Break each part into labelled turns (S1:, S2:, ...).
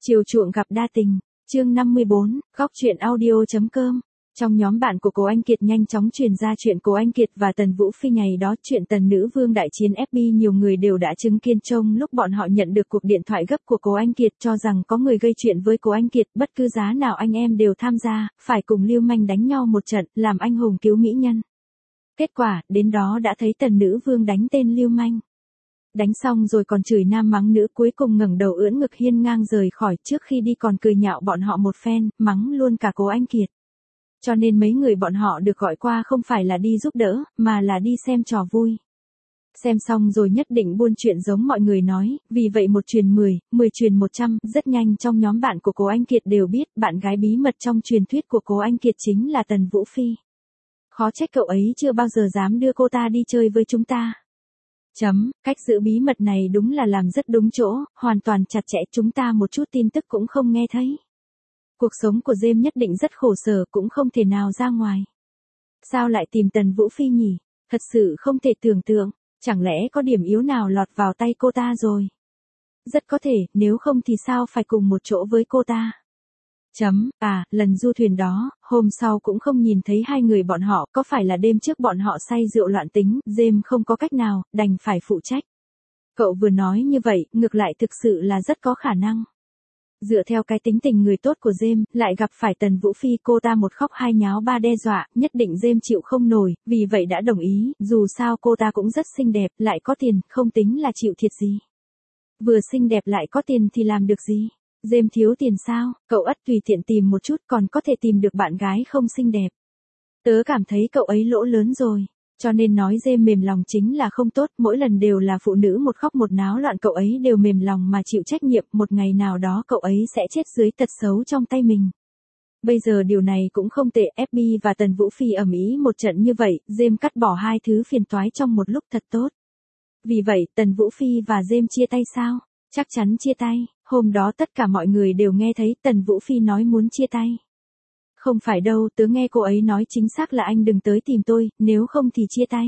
S1: Chiều chuộng gặp đa tình, chương 54, góc truyện audio.com. Trong nhóm bạn của Cố Anh Kiệt nhanh chóng truyền ra chuyện Cố Anh Kiệt và Tần Vũ Phi ngày đó, chuyện Tần nữ vương đại chiến FB nhiều người đều đã chứng kiến trong lúc bọn họ nhận được cuộc điện thoại gấp của Cố Anh Kiệt cho rằng có người gây chuyện với Cố Anh Kiệt, bất cứ giá nào anh em đều tham gia, phải cùng lưu manh đánh nhau một trận, làm anh hùng cứu mỹ nhân. Kết quả, đến đó đã thấy Tần nữ vương đánh tên lưu manh. Đánh xong rồi còn chửi nam mắng nữ, cuối cùng ngẩng đầu ưỡn ngực hiên ngang rời khỏi, trước khi đi còn cười nhạo bọn họ một phen, mắng luôn cả Cố Anh Kiệt. Cho nên mấy người bọn họ được gọi qua không phải là đi giúp đỡ, mà là đi xem trò vui. Xem xong rồi nhất định buôn chuyện giống mọi người nói, vì vậy 1 truyền 10, 10 truyền 100, rất nhanh trong nhóm bạn của Cố Anh Kiệt đều biết bạn gái bí mật trong truyền thuyết của Cố Anh Kiệt chính là Tần Vũ Phi. Khó trách cậu ấy chưa bao giờ dám đưa cô ta đi chơi với chúng ta. Cách giữ bí mật này đúng là làm rất đúng chỗ, hoàn toàn chặt chẽ, chúng ta một chút tin tức cũng không nghe thấy. Cuộc sống của James nhất định rất khổ sở, cũng không thể nào ra ngoài. Sao lại tìm Tần Vũ Phi nhỉ? Thật sự không thể tưởng tượng, chẳng lẽ có điểm yếu nào lọt vào tay cô ta rồi? Rất có thể, nếu không thì sao phải cùng một chỗ với cô ta? Lần du thuyền đó, hôm sau cũng không nhìn thấy hai người bọn họ, có phải là đêm trước bọn họ say rượu loạn tính, James không có cách nào, đành phải phụ trách. Cậu vừa nói như vậy, ngược lại thực sự là rất có khả năng. Dựa theo cái tính tình người tốt của James, lại gặp phải Tần Vũ Phi, cô ta một khóc hai nháo ba đe dọa, nhất định James chịu không nổi, vì vậy đã đồng ý, dù sao cô ta cũng rất xinh đẹp, lại có tiền, không tính là chịu thiệt gì. Vừa xinh đẹp lại có tiền thì làm được gì? James thiếu tiền sao? Cậu ắt tùy tiện tìm một chút còn có thể tìm được bạn gái không xinh đẹp. Tớ cảm thấy cậu ấy lỗ lớn rồi. Cho nên nói James mềm lòng chính là không tốt, mỗi lần đều là phụ nữ một khóc một náo loạn, cậu ấy đều mềm lòng mà chịu trách nhiệm, một ngày nào đó cậu ấy sẽ chết dưới tật xấu trong tay mình. Bây giờ điều này cũng không tệ, FB và Tần Vũ Phi ầm ĩ một trận như vậy, James cắt bỏ hai thứ phiền toái trong một lúc thật tốt. Vì vậy, Tần Vũ Phi và James chia tay sao? Chắc chắn chia tay, hôm đó tất cả mọi người đều nghe thấy Tần Vũ Phi nói muốn chia tay. Không phải đâu, tớ nghe cô ấy nói chính xác là anh đừng tới tìm tôi, nếu không thì chia tay.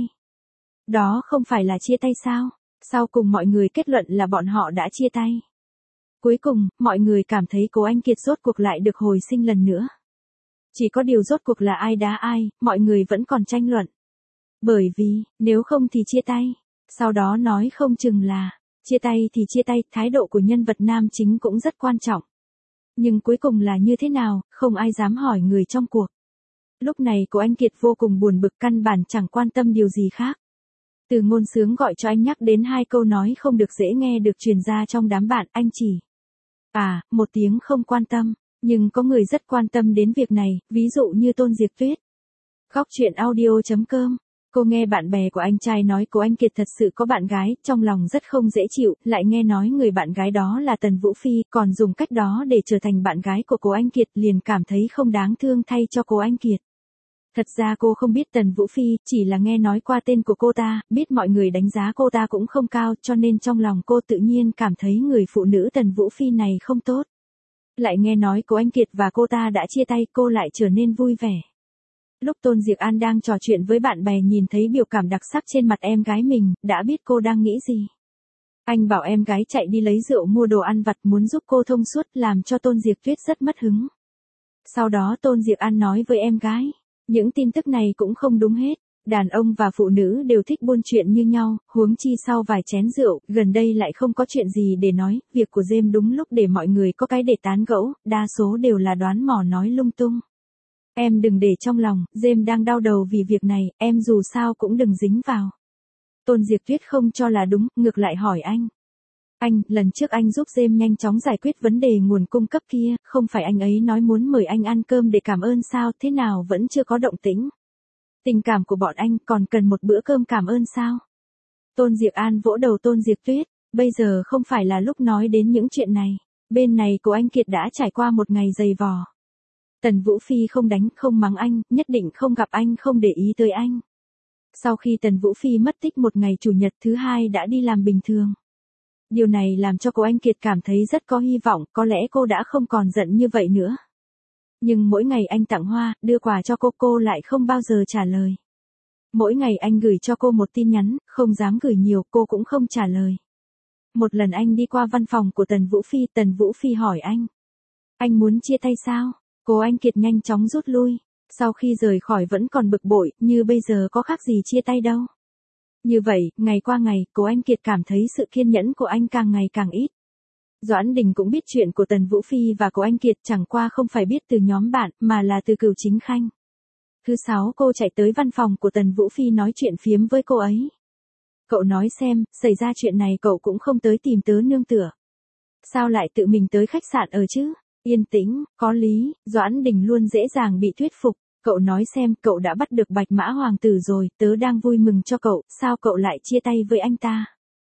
S1: Đó không phải là chia tay sao? Sau cùng mọi người kết luận là bọn họ đã chia tay. Cuối cùng, mọi người cảm thấy Cố Anh Kiệt rốt cuộc lại được hồi sinh lần nữa. Chỉ có điều rốt cuộc là ai đá ai, mọi người vẫn còn tranh luận. Bởi vì, nếu không thì chia tay. Sau đó nói không chừng là, chia tay thì chia tay, thái độ của nhân vật nam chính cũng rất quan trọng. Nhưng cuối cùng là như thế nào, không ai dám hỏi người trong cuộc. Lúc này Cố Anh Kiệt vô cùng buồn bực, căn bản chẳng quan tâm điều gì khác. Từ Ngôn Sướng gọi cho anh nhắc đến 2 câu nói không được dễ nghe được truyền ra trong đám bạn, anh chỉ một tiếng không quan tâm, nhưng có người rất quan tâm đến việc này, ví dụ như Tôn Diệp Tuyết. Góc truyện audio.com. Cô nghe bạn bè của anh trai nói Cố Anh Kiệt thật sự có bạn gái, trong lòng rất không dễ chịu, lại nghe nói người bạn gái đó là Tần Vũ Phi, còn dùng cách đó để trở thành bạn gái của Cố Anh Kiệt, liền cảm thấy không đáng thương thay cho Cố Anh Kiệt. Thật ra cô không biết Tần Vũ Phi, chỉ là nghe nói qua tên của cô ta, biết mọi người đánh giá cô ta cũng không cao, cho nên trong lòng cô tự nhiên cảm thấy người phụ nữ Tần Vũ Phi này không tốt. Lại nghe nói Cố Anh Kiệt và cô ta đã chia tay, cô lại trở nên vui vẻ. Lúc Tôn Diệp An đang trò chuyện với bạn bè nhìn thấy biểu cảm đặc sắc trên mặt em gái mình, đã biết cô đang nghĩ gì. Anh bảo em gái chạy đi lấy rượu mua đồ ăn vặt, muốn giúp cô thông suốt, làm cho Tôn Diệp Tuyết rất mất hứng. Sau đó Tôn Diệp An nói với em gái, những tin tức này cũng không đúng hết. Đàn ông và phụ nữ đều thích buôn chuyện như nhau, huống chi sau vài chén rượu, gần đây lại không có chuyện gì để nói, việc của James đúng lúc để mọi người có cái để tán gẫu, đa số đều là đoán mò nói lung tung. Em đừng để trong lòng, James đang đau đầu vì việc này, em dù sao cũng đừng dính vào. Tôn Diệp Tuyết không cho là đúng, ngược lại hỏi anh. Anh, lần trước anh giúp James nhanh chóng giải quyết vấn đề nguồn cung cấp kia, không phải anh ấy nói muốn mời anh ăn cơm để cảm ơn sao, thế nào vẫn chưa có động tĩnh? Tình cảm của bọn anh còn cần một bữa cơm cảm ơn sao? Tôn Diệp An vỗ đầu Tôn Diệp Tuyết, bây giờ không phải là lúc nói đến những chuyện này. Bên này Cố Anh Kiệt đã trải qua một ngày dày vò. Tần Vũ Phi không đánh, không mắng anh, nhất định không gặp anh, không để ý tới anh. Sau khi Tần Vũ Phi mất tích một ngày, chủ nhật thứ 2 đã đi làm bình thường. Điều này làm cho Cố Anh Kiệt cảm thấy rất có hy vọng, có lẽ cô đã không còn giận như vậy nữa. Nhưng mỗi ngày anh tặng hoa, đưa quà cho cô lại không bao giờ trả lời. Mỗi ngày anh gửi cho cô một tin nhắn, không dám gửi nhiều, cô cũng không trả lời. Một lần anh đi qua văn phòng của Tần Vũ Phi hỏi anh muốn chia tay sao? Cô Anh Kiệt nhanh chóng rút lui. Sau khi rời khỏi vẫn còn bực bội, như bây giờ có khác gì chia tay đâu. Như vậy, ngày qua ngày, cô Anh Kiệt cảm thấy sự kiên nhẫn của anh càng ngày càng ít. Doãn Đình cũng biết chuyện của Tần Vũ Phi và cô Anh Kiệt, chẳng qua không phải biết từ nhóm bạn, mà là từ Cửu Chính Khanh. Thứ 6 cô chạy tới văn phòng của Tần Vũ Phi nói chuyện phiếm với cô ấy. Cậu nói xem, xảy ra chuyện này cậu cũng không tới tìm tớ nương tựa. Sao lại tự mình tới khách sạn ở chứ? Yên tĩnh, có lý, Doãn Đình luôn dễ dàng bị thuyết phục. Cậu nói xem, cậu đã bắt được Bạch Mã Hoàng tử rồi, tớ đang vui mừng cho cậu, sao cậu lại chia tay với anh ta?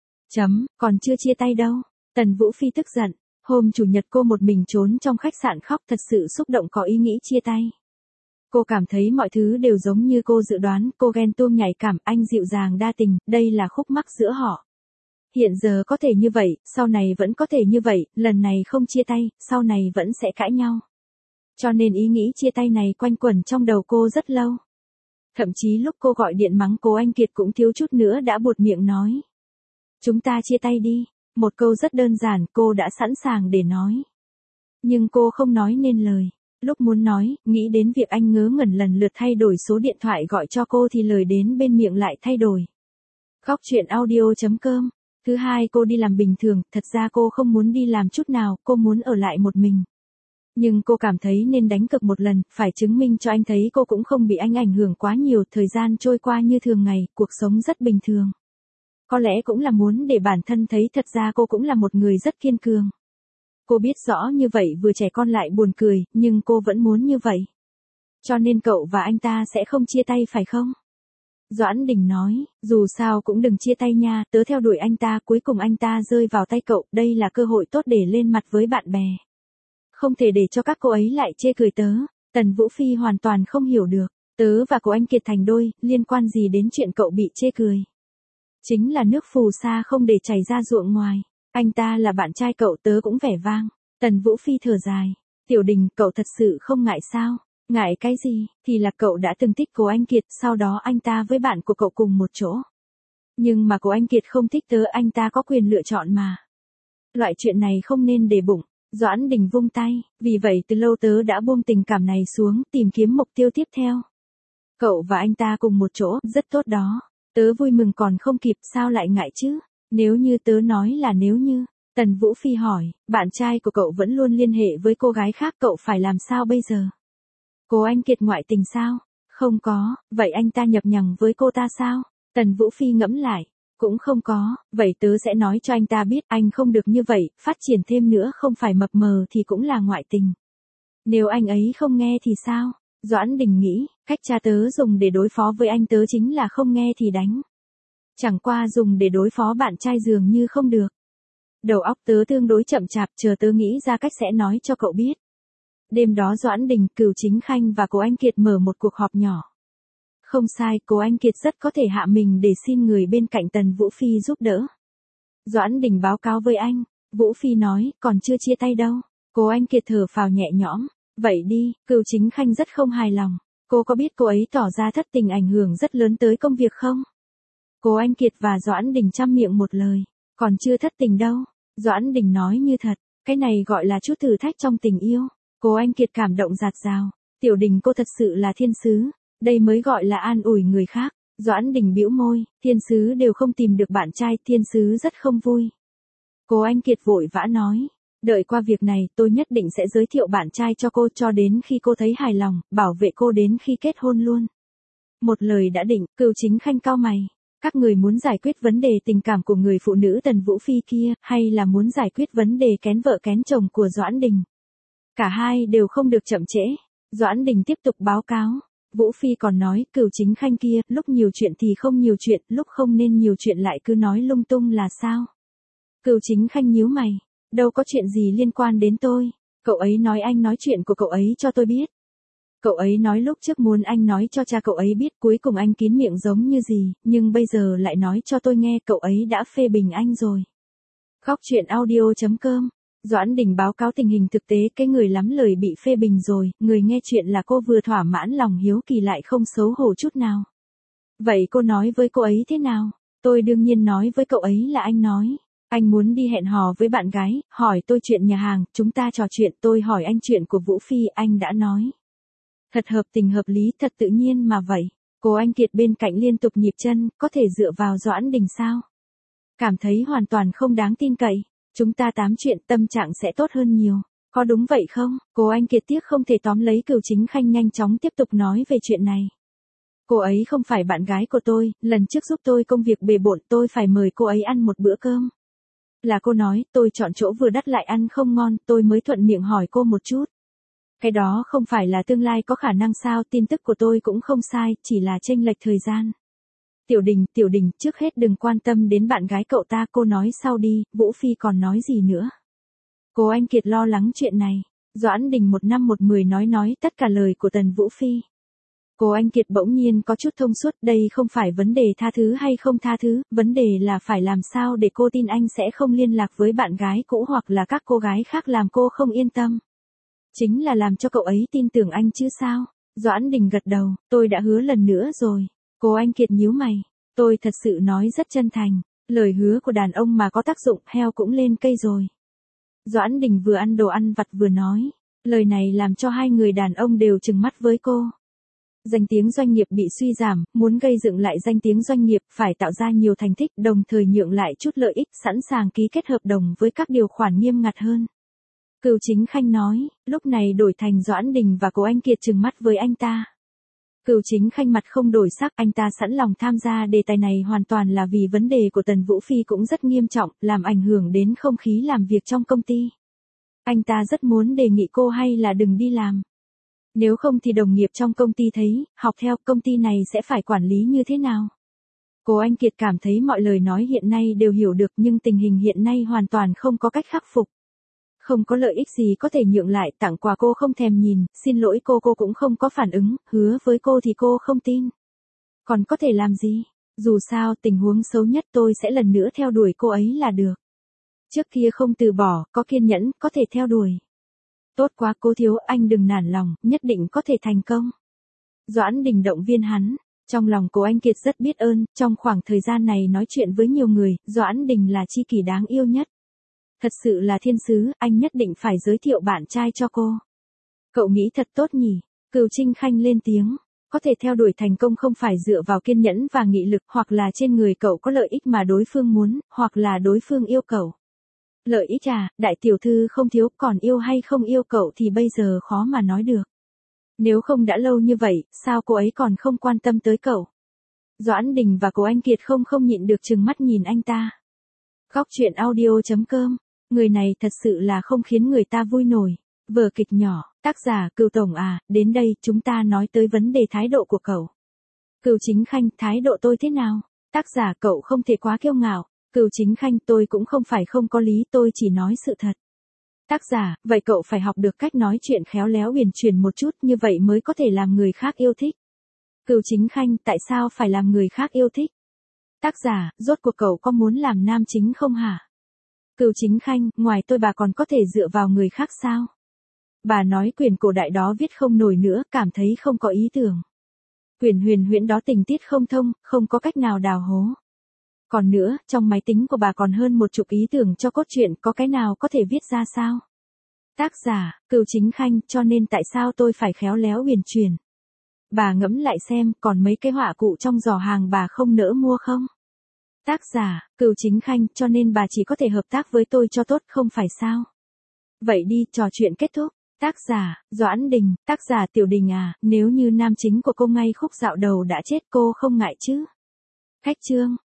S1: Còn chưa chia tay đâu. Tần Vũ Phi tức giận. Hôm chủ nhật cô một mình trốn trong khách sạn khóc, thật sự xúc động, có ý nghĩ chia tay. Cô cảm thấy mọi thứ đều giống như cô dự đoán, cô ghen tuông nhạy cảm, anh dịu dàng đa tình, đây là khúc mắc giữa họ. Hiện giờ có thể như vậy, sau này vẫn có thể như vậy, lần này không chia tay, sau này vẫn sẽ cãi nhau. Cho nên ý nghĩ chia tay này quanh quẩn trong đầu cô rất lâu. Thậm chí lúc cô gọi điện mắng cô Anh Kiệt cũng thiếu chút nữa đã buột miệng nói. Chúng ta chia tay đi. Một câu rất đơn giản, cô đã sẵn sàng để nói. Nhưng cô không nói nên lời. Lúc muốn nói, nghĩ đến việc anh ngớ ngẩn lần lượt thay đổi số điện thoại gọi cho cô thì lời đến bên miệng lại thay đổi. Góc truyện audio.com. Thứ hai cô đi làm bình thường, thật ra cô không muốn đi làm chút nào, cô muốn ở lại một mình. Nhưng cô cảm thấy nên đánh cược một lần, phải chứng minh cho anh thấy cô cũng không bị anh ảnh hưởng quá nhiều, thời gian trôi qua như thường ngày, cuộc sống rất bình thường. Có lẽ cũng là muốn để bản thân thấy thật ra cô cũng là một người rất kiên cường. Cô biết rõ như vậy vừa trẻ con lại buồn cười, nhưng cô vẫn muốn như vậy. Cho nên cậu và anh ta sẽ không chia tay phải không? Doãn Đình nói, dù sao cũng đừng chia tay nha, tớ theo đuổi anh ta, cuối cùng anh ta rơi vào tay cậu, đây là cơ hội tốt để lên mặt với bạn bè. Không thể để cho các cô ấy lại chê cười tớ. Tần Vũ Phi hoàn toàn không hiểu được, tớ và cô Anh Kiệt thành đôi, liên quan gì đến chuyện cậu bị chê cười. Chính là nước phù sa không để chảy ra ruộng ngoài. Anh ta là bạn trai cậu, tớ cũng vẻ vang. Tần Vũ Phi thở dài. Tiểu Đình, cậu thật sự không ngại sao? Ngại cái gì? Thì là cậu đã từng thích cô Anh Kiệt, sau đó anh ta với bạn của cậu cùng một chỗ. Nhưng mà cô Anh Kiệt không thích tớ, anh ta có quyền lựa chọn mà. Loại chuyện này không nên để bụng. Doãn Đình vung tay. Vì vậy từ lâu tớ đã buông tình cảm này xuống, tìm kiếm mục tiêu tiếp theo. Cậu và anh ta cùng một chỗ, rất tốt đó. Tớ vui mừng còn không kịp, sao lại ngại chứ? Nếu như tớ nói là nếu như. Tần Vũ Phi hỏi, bạn trai của cậu vẫn luôn liên hệ với cô gái khác, cậu phải làm sao bây giờ? Cô Anh Kiệt ngoại tình sao? Không có, vậy anh ta nhập nhằng với cô ta sao? Tần Vũ Phi ngẫm lại, cũng không có, vậy tớ sẽ nói cho anh ta biết anh không được như vậy, phát triển thêm nữa không phải mập mờ thì cũng là ngoại tình. Nếu anh ấy không nghe thì sao? Doãn Đình nghĩ, cách cha tớ dùng để đối phó với anh tớ chính là không nghe thì đánh. Chẳng qua dùng để đối phó bạn trai dường như không được. Đầu óc tớ tương đối chậm chạp, chờ tớ nghĩ ra cách sẽ nói cho cậu biết. Đêm đó Doãn Đình, Cửu Chính Khanh và cô Anh Kiệt mở một cuộc họp nhỏ. Không sai, cô Anh Kiệt rất có thể hạ mình để xin người bên cạnh Tần Vũ Phi giúp đỡ. Doãn Đình báo cáo với anh. Vũ Phi nói, còn chưa chia tay đâu. Cô Anh Kiệt thở phào nhẹ nhõm. Vậy đi, Cửu Chính Khanh rất không hài lòng. Cô có biết cô ấy tỏ ra thất tình ảnh hưởng rất lớn tới công việc không? Cô Anh Kiệt và Doãn Đình chăm miệng một lời. Còn chưa thất tình đâu. Doãn Đình nói như thật. Cái này gọi là chút thử thách trong tình yêu. Cô Anh Kiệt cảm động rạt rào. Tiểu Đình cô thật sự là thiên sứ. Đây mới gọi là an ủi người khác. Doãn Đình bĩu môi. Thiên sứ đều không tìm được bạn trai, thiên sứ rất không vui. Cô Anh Kiệt vội vã nói. Đợi qua việc này, tôi nhất định sẽ giới thiệu bạn trai cho cô cho đến khi cô thấy hài lòng, bảo vệ cô đến khi kết hôn luôn. Một lời đã định, Cửu Chính Khanh cau mày. Các người muốn giải quyết vấn đề tình cảm của người phụ nữ Tần Vũ Phi kia, hay là muốn giải quyết vấn đề kén vợ kén chồng của Doãn Đình? Cả hai đều không được chậm trễ. Doãn Đình tiếp tục báo cáo. Vũ Phi còn nói, Cửu Chính Khanh kia, lúc nhiều chuyện thì không nhiều chuyện, lúc không nên nhiều chuyện lại cứ nói lung tung là sao? Cửu Chính Khanh nhíu mày. Đâu có chuyện gì liên quan đến tôi. Cậu ấy nói anh nói chuyện của cậu ấy cho tôi biết. Cậu ấy nói lúc trước muốn anh nói cho cha cậu ấy biết, cuối cùng anh kín miệng giống như gì, nhưng bây giờ lại nói cho tôi nghe cậu ấy đã phê bình anh rồi. Góc truyện audio.com. Doãn Đình báo cáo tình hình thực tế, cái người lắm lời bị phê bình rồi, người nghe chuyện là cô vừa thỏa mãn lòng hiếu kỳ lại không xấu hổ chút nào. Vậy cô nói với cô ấy thế nào? Tôi đương nhiên nói với cậu ấy là anh nói. Anh muốn đi hẹn hò với bạn gái, hỏi tôi chuyện nhà hàng, chúng ta trò chuyện, tôi hỏi anh chuyện của Vũ Phi, anh đã nói. Thật hợp tình hợp lý, thật tự nhiên mà vậy. Cô anh Kiệt bên cạnh liên tục nhịp chân, có thể dựa vào Doãn Đình sao? Cảm thấy hoàn toàn không đáng tin cậy. Chúng ta tám chuyện tâm trạng sẽ tốt hơn nhiều. Có đúng vậy không? Cô anh Kiệt tiếc không thể tóm lấy Cửu Chính Khanh nhanh chóng tiếp tục nói về chuyện này. Cô ấy không phải bạn gái của tôi, lần trước giúp tôi công việc bề bộn tôi phải mời cô ấy ăn một bữa cơm. Là cô nói, tôi chọn chỗ vừa đắt lại ăn không ngon, tôi mới thuận miệng hỏi cô một chút. Cái đó không phải là tương lai có khả năng sao, tin tức của tôi cũng không sai, chỉ là chênh lệch thời gian. Tiểu Đình, trước hết đừng quan tâm đến bạn gái cậu ta, cô nói sau đi, Vũ Phi còn nói gì nữa. Cô anh Kiệt lo lắng chuyện này. Doãn Đình 1 năm 1 10 nói tất cả lời của Tần Vũ Phi. Cô anh Kiệt bỗng nhiên có chút thông suốt, đây không phải vấn đề tha thứ hay không tha thứ, vấn đề là phải làm sao để cô tin anh sẽ không liên lạc với bạn gái cũ hoặc là các cô gái khác làm cô không yên tâm. Chính là làm cho cậu ấy tin tưởng anh chứ sao. Doãn Đình gật đầu, tôi đã hứa lần nữa rồi. Cô anh Kiệt nhíu mày, tôi thật sự nói rất chân thành, lời hứa của đàn ông mà có tác dụng, heo cũng lên cây rồi. Doãn Đình vừa ăn đồ ăn vặt vừa nói, lời này làm cho hai người đàn ông đều trừng mắt với cô. Danh tiếng doanh nghiệp bị suy giảm, muốn gây dựng lại danh tiếng doanh nghiệp phải tạo ra nhiều thành tích, đồng thời nhượng lại chút lợi ích, sẵn sàng ký kết hợp đồng với các điều khoản nghiêm ngặt hơn. Cửu Chính Khanh nói, lúc này đổi thành Doãn Đình và cô anh Kiệt trừng mắt với anh ta. Cửu Chính Khanh mặt không đổi sắc, anh ta sẵn lòng tham gia đề tài này hoàn toàn là vì vấn đề của Tần Vũ Phi cũng rất nghiêm trọng, làm ảnh hưởng đến không khí làm việc trong công ty. Anh ta rất muốn đề nghị cô hay là đừng đi làm. Nếu không thì đồng nghiệp trong công ty thấy, học theo công ty này sẽ phải quản lý như thế nào. Cô anh Kiệt cảm thấy mọi lời nói hiện nay đều hiểu được nhưng tình hình hiện nay hoàn toàn không có cách khắc phục. Không có lợi ích gì có thể nhượng lại, tặng quà cô không thèm nhìn, xin lỗi cô cũng không có phản ứng, hứa với cô thì cô không tin. Còn có thể làm gì? Dù sao tình huống xấu nhất tôi sẽ lần nữa theo đuổi cô ấy là được. Trước kia không từ bỏ, có kiên nhẫn, có thể theo đuổi. Tốt quá cô thiếu, anh đừng nản lòng, nhất định có thể thành công. Doãn Đình động viên hắn, trong lòng cô anh Kiệt rất biết ơn, trong khoảng thời gian này nói chuyện với nhiều người, Doãn Đình là tri kỷ đáng yêu nhất. Thật sự là thiên sứ, anh nhất định phải giới thiệu bạn trai cho cô. Cậu nghĩ thật tốt nhỉ? Cửu Chính Khanh lên tiếng, có thể theo đuổi thành công không phải dựa vào kiên nhẫn và nghị lực hoặc là trên người cậu có lợi ích mà đối phương muốn, hoặc là đối phương yêu cậu. Lợi ích à, đại tiểu thư không thiếu, còn yêu hay không yêu cậu thì bây giờ khó mà nói được. Nếu không đã lâu như vậy, sao cô ấy còn không quan tâm tới cậu? Doãn Đình và cô anh Kiệt không nhịn được trừng mắt nhìn anh ta. Góc truyện audio.com, người này thật sự là không khiến người ta vui nổi. Vở kịch nhỏ, tác giả Cửu Tổng à, đến đây chúng ta nói tới vấn đề thái độ của cậu. Cửu Chính Khanh, thái độ tôi thế nào? Tác giả cậu không thể quá kiêu ngạo. Cửu Chính Khanh, tôi cũng không phải không có lý, tôi chỉ nói sự thật. Tác giả, vậy cậu phải học được cách nói chuyện khéo léo uyển chuyển một chút, như vậy mới có thể làm người khác yêu thích. Cửu Chính Khanh, tại sao phải làm người khác yêu thích? Tác giả, rốt cuộc cậu có muốn làm nam chính không hả? Cửu Chính Khanh, ngoài tôi bà còn có thể dựa vào người khác sao? Bà nói quyển cổ đại đó viết không nổi nữa, cảm thấy không có ý tưởng. Quyển huyền huyễn đó tình tiết không thông, không có cách nào đào hố. Còn nữa, trong máy tính của bà còn hơn 10 ý tưởng cho cốt truyện, có cái nào có thể viết ra sao? Tác giả, Cửu Chính Khanh, cho nên tại sao tôi phải khéo léo uyển chuyển? Bà ngẫm lại xem, còn mấy cái họa cụ trong giỏ hàng bà không nỡ mua không? Tác giả, Cửu Chính Khanh, cho nên bà chỉ có thể hợp tác với tôi cho tốt, không phải sao? Vậy đi, trò chuyện kết thúc. Tác giả, Doãn Đình, tác giả Tiểu Đình à, nếu như nam chính của cô ngay khúc dạo đầu đã chết cô không ngại chứ? Khách chương.